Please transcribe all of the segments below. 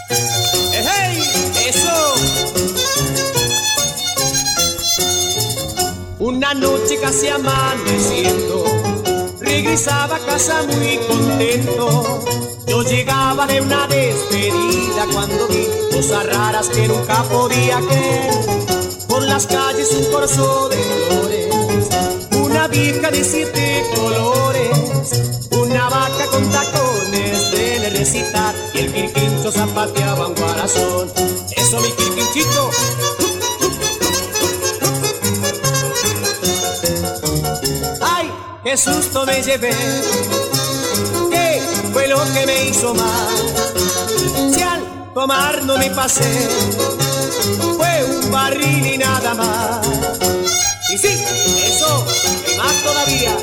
¡Hey! ¡Eso! Una noche casi amaneciendo, regresaba a casa muy contento. Yo llegaba de una despedida cuando vi cosas raras que nunca podía creer. Por las calles un corso de flores, una vieja de 7 colores, una vaca con tacones de recitar y el quirquincho zapateaba un corazón. Eso, mi quirquinchito. ¡Ay, qué susto me llevé! ¿Qué fue lo que me hizo mal? Si al tomar no me pasé, fue un barril y nada más. Y sí, eso, y más todavía.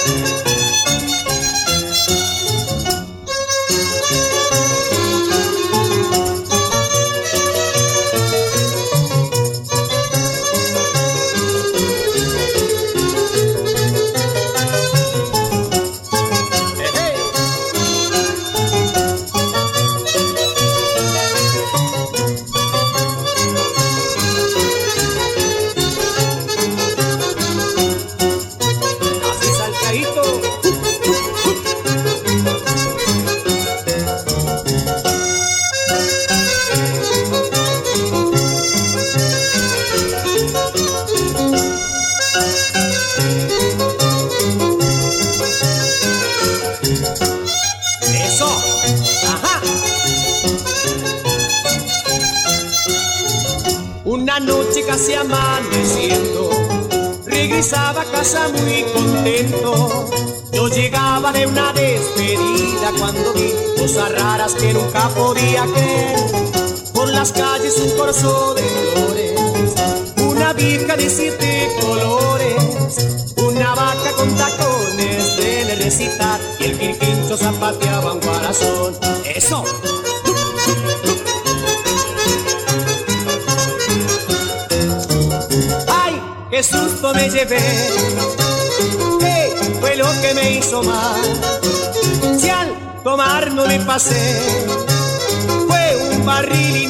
Una noche casi amaneciendo, regresaba a casa muy contento. Yo llegaba de una despedida cuando vi cosas raras que nunca podía creer. Por las calles un corso de flores, una vieja de 7 colores, una vaca con tacones de recitar y el quirquincho zapateaba un corazón. ¡Eso! ¡Qué susto me llevé! ¿Qué fue lo que me hizo mal? Si al tomar no me pasé, fue un barril y